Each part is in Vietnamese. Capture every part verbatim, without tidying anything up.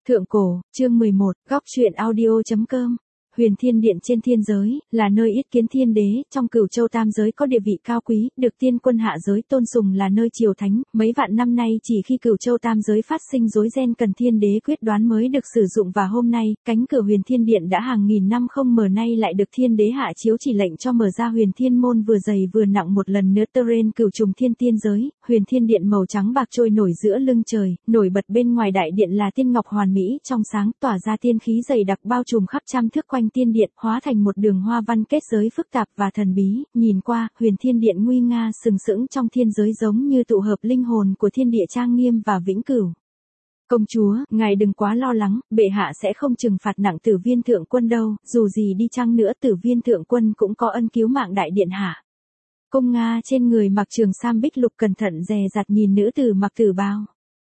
Thượng cổ, chương mười một, góc truyện audio.com. Huyền Thiên Điện trên thiên giới, là nơi yết kiến thiên đế, trong cửu châu tam giới có địa vị cao quý, được tiên quân hạ giới tôn sùng là nơi triều thánh, mấy vạn năm nay chỉ khi cửu châu tam giới phát sinh rối ren cần thiên đế quyết đoán mới được sử dụng và hôm nay, cánh cửa Huyền Thiên Điện đã hàng nghìn năm không mở nay lại được thiên đế hạ chiếu chỉ lệnh cho mở ra huyền thiên môn vừa dày vừa nặng một lần nữa tơ rên cửu trùng thiên tiên giới, Huyền Thiên Điện màu trắng bạc trôi nổi giữa lưng trời, nổi bật bên ngoài đại điện là tiên ngọc hoàn mỹ trong sáng tỏa ra tiên khí dày đặc bao trùm khắp trăm thước quanh tiên điện, hóa thành một đường hoa văn kết giới phức tạp và thần bí, nhìn qua, Huyền Thiên Điện nguy nga sừng sững trong thiên giới giống như tụ hợp linh hồn của thiên địa trang nghiêm và vĩnh cửu. Công chúa, ngài đừng quá lo lắng, bệ hạ sẽ không trừng phạt nặng Tử Viên thượng quân đâu, dù gì đi chăng nữa Tử Viên thượng quân cũng có ân cứu mạng đại điện hạ. Cung Nga trên người mặc trường sam bích lục cẩn thận dè dặt nhìn nữ tử mặc tử bào.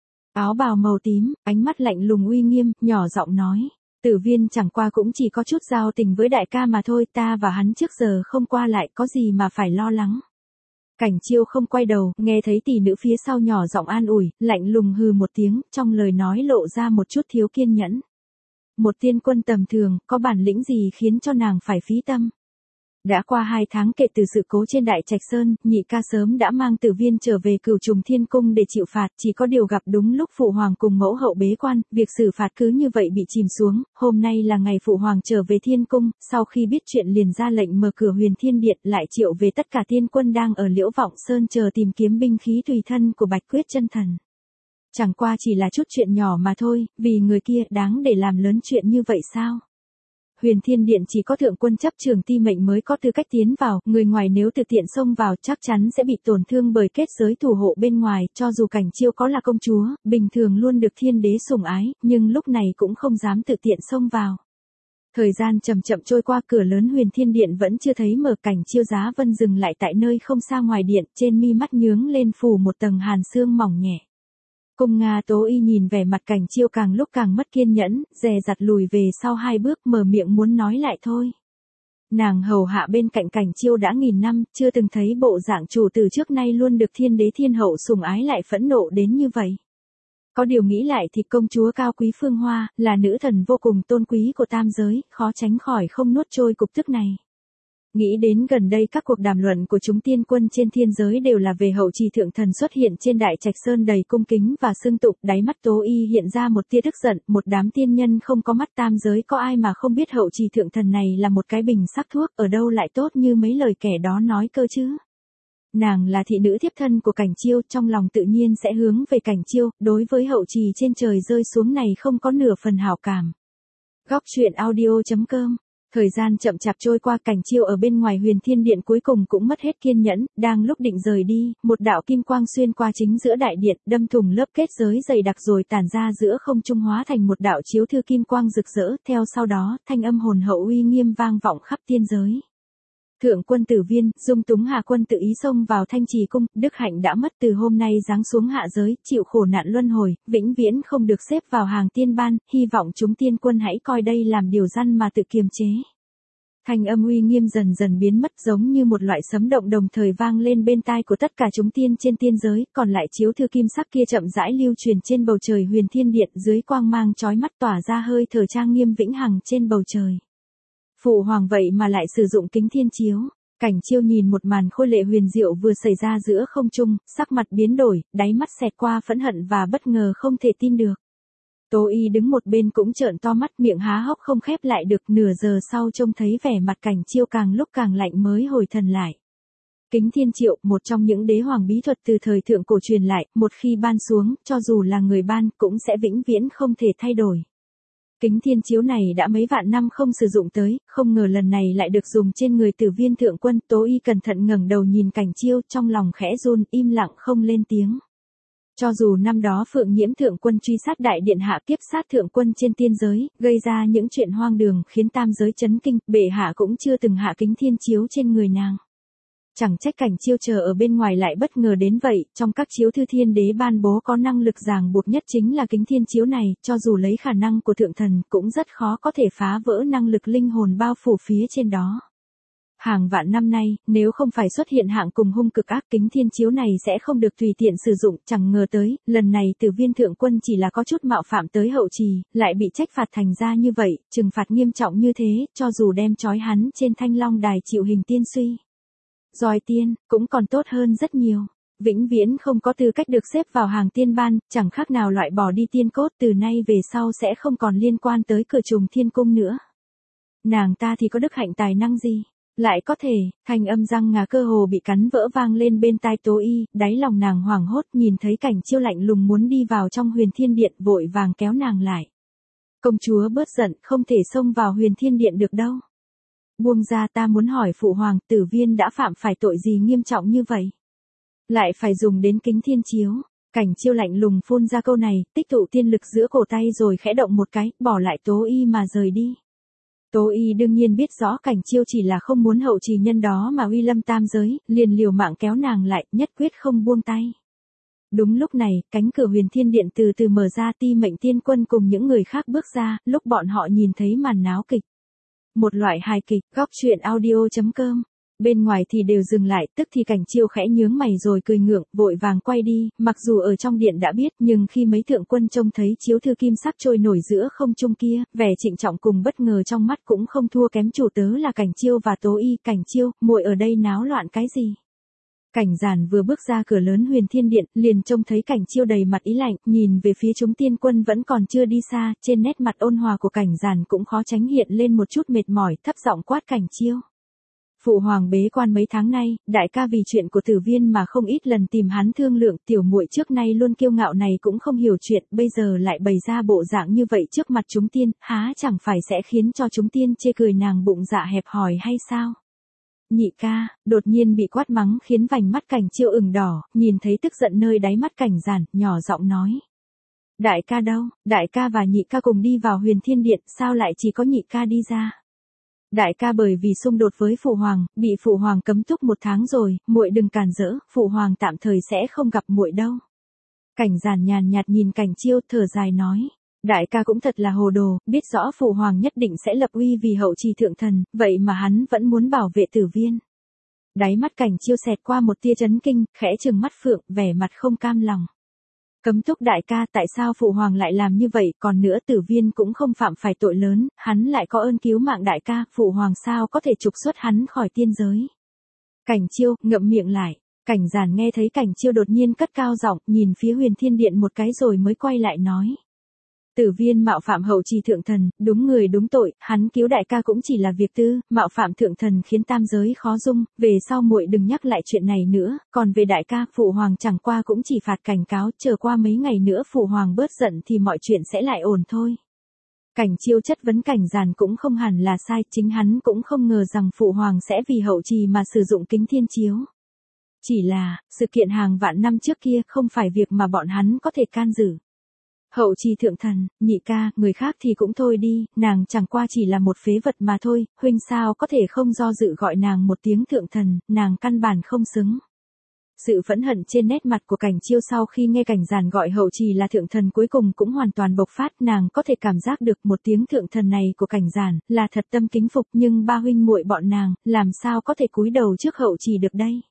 Áo bào màu tím, ánh mắt lạnh lùng uy nghiêm, nhỏ giọng nói. Tử Viên chẳng qua cũng chỉ có chút giao tình với đại ca mà thôi, ta và hắn trước giờ không qua lại, có gì mà phải lo lắng. Cảnh Chiêu không quay đầu, nghe thấy tỷ nữ phía sau nhỏ giọng an ủi, lạnh lùng hừ một tiếng, trong lời nói lộ ra một chút thiếu kiên nhẫn. Một tiên quân tầm thường, có bản lĩnh gì khiến cho nàng phải phí tâm. Đã qua hai tháng kể từ sự cố trên Đại Trạch Sơn, nhị ca sớm đã mang Tử Viên trở về Cửu Trùng Thiên Cung để chịu phạt, chỉ có điều gặp đúng lúc phụ hoàng cùng mẫu hậu bế quan, việc xử phạt cứ như vậy bị chìm xuống, hôm nay là ngày phụ hoàng trở về Thiên Cung, sau khi biết chuyện liền ra lệnh mở cửa Huyền Thiên Điện lại triệu về tất cả tiên quân đang ở Liễu Vọng Sơn chờ tìm kiếm binh khí tùy thân của Bạch Quyết Chân Thần. Chẳng qua chỉ là chút chuyện nhỏ mà thôi, vì người kia đáng để làm lớn chuyện như vậy sao? Huyền Thiên Điện chỉ có thượng quân chấp trường ti mệnh mới có tư cách tiến vào, người ngoài nếu tự tiện xông vào chắc chắn sẽ bị tổn thương bởi kết giới thủ hộ bên ngoài, cho dù Cảnh Chiêu có là công chúa, bình thường luôn được thiên đế sủng ái, nhưng lúc này cũng không dám tự tiện xông vào. Thời gian chậm chậm trôi qua, cửa lớn Huyền Thiên Điện vẫn chưa thấy mở. Cảnh Chiêu Giá Vân dừng lại tại nơi không xa ngoài điện, trên mi mắt nhướng lên phủ một tầng hàn sương mỏng nhẹ. Cung Nga Tố Y nhìn vẻ mặt Cảnh Chiêu càng lúc càng mất kiên nhẫn, dè dặt lùi về sau hai bước mở miệng muốn nói lại thôi. Nàng hầu hạ bên cạnh Cảnh Chiêu đã nghìn năm, chưa từng thấy bộ dạng chủ từ trước nay luôn được thiên đế thiên hậu sủng ái lại phẫn nộ đến như vậy. Có điều nghĩ lại thì công chúa cao quý Phương Hoa, là nữ thần vô cùng tôn quý của tam giới, khó tránh khỏi không nuốt trôi cục tức này. Nghĩ đến gần đây các cuộc đàm luận của chúng tiên quân trên thiên giới đều là về hậu trì thượng thần xuất hiện trên Đại Trạch Sơn đầy cung kính và xưng tụng, đáy mắt Tố Y hiện ra một tia tức giận, một đám tiên nhân không có mắt tam giới có ai mà không biết hậu trì thượng thần này là một cái bình sắc thuốc, ở đâu lại tốt như mấy lời kẻ đó nói cơ chứ. Nàng là thị nữ thiếp thân của Cảnh Chiêu, trong lòng tự nhiên sẽ hướng về Cảnh Chiêu, đối với hậu trì trên trời rơi xuống này không có nửa phần hảo cảm. Góc truyện audio.com. Thời gian chậm chạp trôi qua, Cảnh Chiêu ở bên ngoài Huyền Thiên Điện cuối cùng cũng mất hết kiên nhẫn, đang lúc định rời đi, một đạo kim quang xuyên qua chính giữa đại điện, đâm thủng lớp kết giới dày đặc rồi tản ra giữa không trung hóa thành một đạo chiếu thư kim quang rực rỡ, theo sau đó, thanh âm hồn hậu uy nghiêm vang vọng khắp tiên giới. Thượng quân Tử Viên, dung túng Hà quân tự ý xông vào Thanh Trì cung, đức hạnh đã mất, từ hôm nay giáng xuống hạ giới, chịu khổ nạn luân hồi, vĩnh viễn không được xếp vào hàng tiên ban, hy vọng chúng tiên quân hãy coi đây làm điều răn mà tự kiềm chế. Thanh âm uy nghiêm dần dần biến mất giống như một loại sấm động đồng thời vang lên bên tai của tất cả chúng tiên trên tiên giới, còn lại chiếu thư kim sắc kia chậm rãi lưu truyền trên bầu trời Huyền Thiên Điện dưới quang mang chói mắt tỏa ra hơi thở trang nghiêm vĩnh hằng trên bầu trời. Phụ hoàng vậy mà lại sử dụng kính thiên chiếu. Cảnh Chiêu nhìn một màn khôi lệ huyền diệu vừa xảy ra giữa không trung, sắc mặt biến đổi, đáy mắt xẹt qua phẫn hận và bất ngờ không thể tin được. Tố Y đứng một bên cũng trợn to mắt, miệng há hốc không khép lại được, nửa giờ sau trông thấy vẻ mặt Cảnh Chiêu càng lúc càng lạnh mới hồi thần lại. Kính thiên triệu, một trong những đế hoàng bí thuật từ thời thượng cổ truyền lại, một khi ban xuống, cho dù là người ban, cũng sẽ vĩnh viễn không thể thay đổi. Kính thiên chiếu này đã mấy vạn năm không sử dụng tới, không ngờ lần này lại được dùng trên người Tử Viên thượng quân. Tố Y cẩn thận ngẩng đầu nhìn Cảnh Chiêu, trong lòng khẽ run, im lặng không lên tiếng. Cho dù năm đó Phượng Nhiễm thượng quân truy sát đại điện hạ kiếp sát thượng quân trên tiên giới, gây ra những chuyện hoang đường khiến tam giới chấn kinh, bệ hạ cũng chưa từng hạ kính thiên chiếu trên người nàng. Chẳng trách Cảnh Chiêu chờ ở bên ngoài lại bất ngờ đến vậy, trong các chiếu thư thiên đế ban bố có năng lực ràng buộc nhất chính là kính thiên chiếu này, cho dù lấy khả năng của thượng thần cũng rất khó có thể phá vỡ năng lực linh hồn bao phủ phía trên đó. Hàng vạn năm nay, nếu không phải xuất hiện hạng cùng hung cực ác, kính thiên chiếu này sẽ không được tùy tiện sử dụng, chẳng ngờ tới, lần này Tử Viên thượng quân chỉ là có chút mạo phạm tới hậu trì, lại bị trách phạt thành ra như vậy, trừng phạt nghiêm trọng như thế, cho dù đem trói hắn trên thanh long đài chịu hình tiên suy. Giỏi tiên, cũng còn tốt hơn rất nhiều. Vĩnh viễn không có tư cách được xếp vào hàng tiên ban, chẳng khác nào loại bỏ đi tiên cốt, từ nay về sau sẽ không còn liên quan tới cửa trùng thiên cung nữa. Nàng ta thì có đức hạnh tài năng gì? Lại có thể, thanh âm răng ngà cơ hồ bị cắn vỡ vang lên bên tai Tố Y, đáy lòng nàng hoảng hốt nhìn thấy Cảnh Chiêu lạnh lùng muốn đi vào trong Huyền Thiên Điện, vội vàng kéo nàng lại. Công chúa bớt giận, không thể xông vào Huyền Thiên Điện được đâu. Buông ra, ta muốn hỏi phụ hoàng, Tử Viên đã phạm phải tội gì nghiêm trọng như vậy? Lại phải dùng đến kính thiên chiếu. Cảnh Chiêu lạnh lùng phun ra câu này, tích tụ tiên lực giữa cổ tay rồi khẽ động một cái, bỏ lại Tố Y mà rời đi. Tố Y đương nhiên biết rõ Cảnh Chiêu chỉ là không muốn hậu trì nhân đó mà uy lâm tam giới, liền liều mạng kéo nàng lại, nhất quyết không buông tay. Đúng lúc này, cánh cửa Huyền Thiên Điện từ từ mở ra, Ti Mệnh Tiên Quân cùng những người khác bước ra, lúc bọn họ nhìn thấy màn náo kịch. Một loại hài kịch, góc truyện audio chấm com. Bên ngoài thì đều dừng lại, tức thì Cảnh Chiêu khẽ nhướng mày rồi cười ngượng, vội vàng quay đi, mặc dù ở trong điện đã biết, nhưng khi mấy thượng quân trông thấy chiếu thư kim sắc trôi nổi giữa không trung kia, vẻ trịnh trọng cùng bất ngờ trong mắt cũng không thua kém chủ tớ là Cảnh Chiêu và Tố Y. Cảnh Chiêu, muội ở đây náo loạn cái gì? Cảnh Giản vừa bước ra cửa lớn Huyền Thiên Điện, liền trông thấy Cảnh Chiêu đầy mặt ý lạnh, nhìn về phía chúng tiên quân vẫn còn chưa đi xa, trên nét mặt ôn hòa của Cảnh Giản cũng khó tránh hiện lên một chút mệt mỏi, thấp giọng quát Cảnh Chiêu. Phụ hoàng bế quan mấy tháng nay, đại ca vì chuyện của Tử Viên mà không ít lần tìm hắn thương lượng, tiểu muội trước nay luôn kiêu ngạo này cũng không hiểu chuyện, bây giờ lại bày ra bộ dạng như vậy trước mặt chúng tiên, há chẳng phải sẽ khiến cho chúng tiên chê cười nàng bụng dạ hẹp hòi hay sao? Nhị ca, đột nhiên bị quát mắng khiến vành mắt Cảnh Chiêu ửng đỏ, nhìn thấy tức giận nơi đáy mắt Cảnh Giản, nhỏ giọng nói. Đại ca đâu, đại ca và nhị ca cùng đi vào Huyền Thiên Điện, sao lại chỉ có nhị ca đi ra? Đại ca bởi vì xung đột với phụ hoàng, bị phụ hoàng cấm túc một tháng rồi, muội đừng cản rỡ, phụ hoàng tạm thời sẽ không gặp muội đâu. Cảnh Giản nhàn nhạt nhìn Cảnh Chiêu, thở dài nói, đại ca cũng thật là hồ đồ, biết rõ phụ hoàng nhất định sẽ lập uy vì hậu trì thượng thần, vậy mà hắn vẫn muốn bảo vệ Tử Viên. Đáy mắt Cảnh Chiêu xẹt qua một tia chấn kinh, khẽ trừng mắt phượng, vẻ mặt không cam lòng. Cấm túc đại ca, tại sao phụ hoàng lại làm như vậy, còn nữa Tử Viên cũng không phạm phải tội lớn, hắn lại có ơn cứu mạng đại ca, phụ hoàng sao có thể trục xuất hắn khỏi tiên giới. Cảnh Chiêu, ngậm miệng lại. Cảnh Giản nghe thấy Cảnh Chiêu đột nhiên cất cao giọng, nhìn phía Huyền Thiên Điện một cái rồi mới quay lại nói. Tử Viên mạo phạm hậu trì thượng thần, đúng người đúng tội, hắn cứu đại ca cũng chỉ là việc tư, mạo phạm thượng thần khiến tam giới khó dung, về sau muội đừng nhắc lại chuyện này nữa, còn về đại ca, phụ hoàng chẳng qua cũng chỉ phạt cảnh cáo, chờ qua mấy ngày nữa phụ hoàng bớt giận thì mọi chuyện sẽ lại ổn thôi. Cảnh Chiêu chất vấn Cảnh Giản cũng không hẳn là sai, chính hắn cũng không ngờ rằng phụ hoàng sẽ vì hậu trì mà sử dụng kính thiên chiếu. Chỉ là, sự kiện hàng vạn năm trước kia không phải việc mà bọn hắn có thể can dự. Hậu trì thượng thần, nhị ca, người khác thì cũng thôi đi, nàng chẳng qua chỉ là một phế vật mà thôi, huynh sao có thể không do dự gọi nàng một tiếng thượng thần, nàng căn bản không xứng. Sự phẫn hận trên nét mặt của Cảnh Chiêu sau khi nghe Cảnh Giản gọi hậu trì là thượng thần cuối cùng cũng hoàn toàn bộc phát, nàng có thể cảm giác được một tiếng thượng thần này của Cảnh Giản là thật tâm kính phục, nhưng ba huynh muội bọn nàng, làm sao có thể cúi đầu trước hậu trì được đây?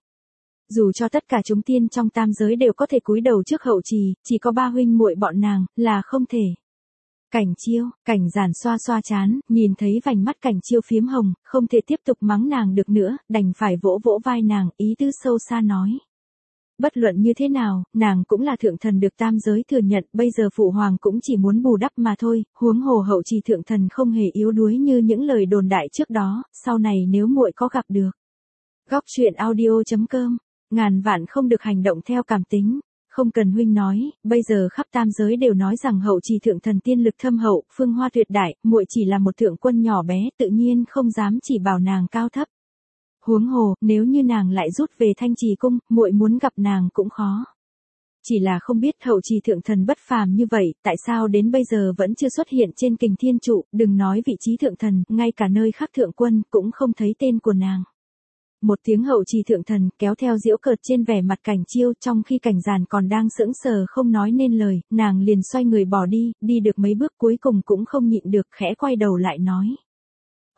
Dù cho tất cả chúng tiên trong tam giới đều có thể cúi đầu trước hậu trì, chỉ có ba huynh muội bọn nàng, là không thể. Cảnh Chiêu, Cảnh Giản xoa xoa chán, nhìn thấy vành mắt Cảnh Chiêu phiếm hồng, không thể tiếp tục mắng nàng được nữa, đành phải vỗ vỗ vai nàng, ý tứ sâu xa nói. Bất luận như thế nào, nàng cũng là thượng thần được tam giới thừa nhận, bây giờ phụ hoàng cũng chỉ muốn bù đắp mà thôi, huống hồ hậu trì thượng thần không hề yếu đuối như những lời đồn đại trước đó, sau này nếu muội có gặp được. Góc truyện audio chấm com. Ngàn vạn không được hành động theo cảm tính, không cần huynh nói, bây giờ khắp tam giới đều nói rằng hậu trì thượng thần tiên lực thâm hậu, phương hoa tuyệt đại, muội chỉ là một thượng quân nhỏ bé, tự nhiên không dám chỉ bảo nàng cao thấp. Huống hồ, nếu như nàng lại rút về Thanh Trì cung, muội muốn gặp nàng cũng khó. Chỉ là không biết hậu trì thượng thần bất phàm như vậy, tại sao đến bây giờ vẫn chưa xuất hiện trên kình thiên trụ, đừng nói vị trí thượng thần, ngay cả nơi khác thượng quân cũng không thấy tên của nàng. Một tiếng hậu trì thượng thần kéo theo giễu cợt trên vẻ mặt Cảnh Chiêu, trong khi Cảnh Giản còn đang sững sờ không nói nên lời, nàng liền xoay người bỏ đi, đi được mấy bước cuối cùng cũng không nhịn được khẽ quay đầu lại nói.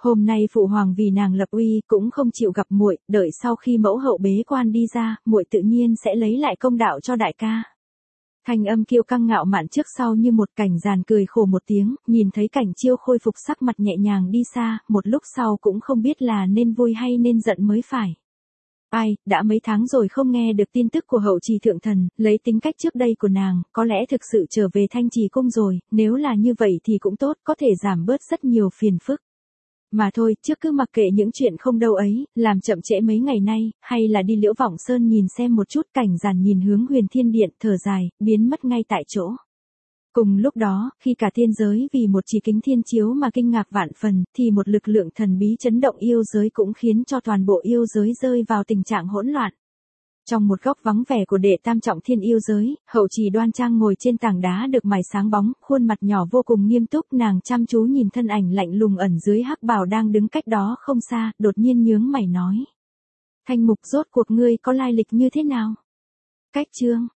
Hôm nay phụ hoàng vì nàng lập uy cũng không chịu gặp muội, đợi sau khi mẫu hậu bế quan đi ra, muội tự nhiên sẽ lấy lại công đạo cho đại ca. Thanh âm kiêu căng ngạo mạn trước sau như một. Cảnh Giàn cười khổ một tiếng, nhìn thấy Cảnh Chiêu khôi phục sắc mặt nhẹ nhàng đi xa, một lúc sau cũng không biết là nên vui hay nên giận mới phải. Ai, đã mấy tháng rồi không nghe được tin tức của hậu trì thượng thần, lấy tính cách trước đây của nàng, có lẽ thực sự trở về Thanh Trì cung rồi, nếu là như vậy thì cũng tốt, có thể giảm bớt rất nhiều phiền phức. Mà thôi, trước cứ mặc kệ những chuyện không đâu ấy, làm chậm trễ mấy ngày nay, hay là đi Liễu Vọng Sơn nhìn xem một chút. Cảnh Giàn nhìn hướng Huyền Thiên Điện, thở dài, biến mất ngay tại chỗ. Cùng lúc đó, khi cả thiên giới vì một chỉ kính thiên chiếu mà kinh ngạc vạn phần, thì một lực lượng thần bí chấn động yêu giới cũng khiến cho toàn bộ yêu giới rơi vào tình trạng hỗn loạn. Trong một góc vắng vẻ của đệ tam trọng thiên yêu giới, hậu trì đoan trang ngồi trên tảng đá được mài sáng bóng, khuôn mặt nhỏ vô cùng nghiêm túc, nàng chăm chú nhìn thân ảnh lạnh lùng ẩn dưới hắc bào đang đứng cách đó không xa, đột nhiên nhướng mày nói. Thanh Mục, rốt cuộc ngươi có lai lịch như thế nào? Cách chương